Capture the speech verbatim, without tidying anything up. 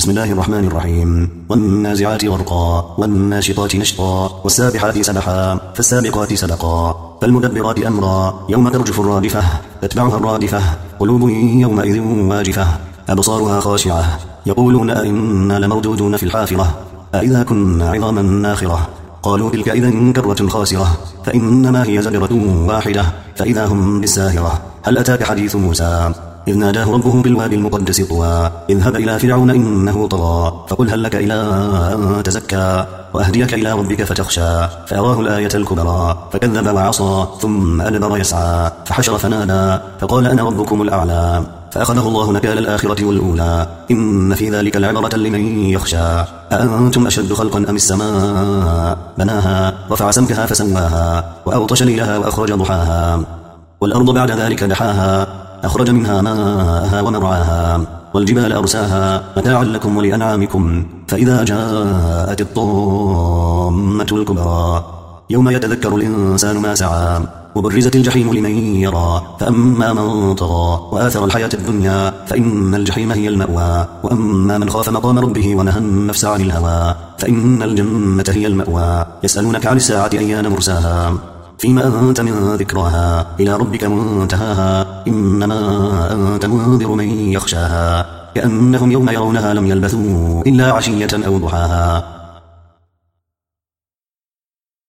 بسم الله الرحمن الرحيم. والنازعات غرقا والناشطات نشطا والسابحات سبحا فالسابقات سبقا فالمدبرات أمرا يوم ترجف الرادفة تتبعها الرادفة قلوب يومئذ واجفة أبصارها خاشعة يقولون أئنا لمردودون في الحافرة أئذا كنا عظاما ناخرة قالوا تلك إذا كرة خاسرة فإنما هي زجرة واحدة فإذا هم بالساهرة. هل أتاك حديث موسى إذ ناداه ربه بالوادي المقدس طوى اذهب إلى فرعون إنه طغى فقل هل لك إلى أن تزكى وأهديك إلى ربك فتخشى فأراه الآية الكبرى فكذب وعصى ثم أدبر يسعى فحشر فنادى فقال أنا ربكم الأعلى فأخذه الله نكال الآخرة والأولى إن في ذلك العبرة لمن يخشى أأنتم أشد خلقا أم السماء بناها رفع سمكها فسواها وأغطش ليلها وأخرج ضحاها والأرض بعد ذلك دحاها أخرج منها ماءها ومرعاها والجبال أرساها متاعا لكم ولأنعامكم فإذا جاءت الطامة الكبرى يوم يتذكر الإنسان ما سعى وبرزت الجحيم لمن يرى فأما من طغى وآثر الحياة الدنيا فإن الجحيم هي المأوى وأما من خاف مقام ربه ونهى النفس عن الهوى فإن الجنة هي المأوى. يسألونك عن الساعة أيان مرساها فيما أنت من ذكراها إلى ربك منتهاها إنما أنت منذر من يخشاها كأنهم يوم يرونها لم يلبثوا إلا عشية أو ضحاها.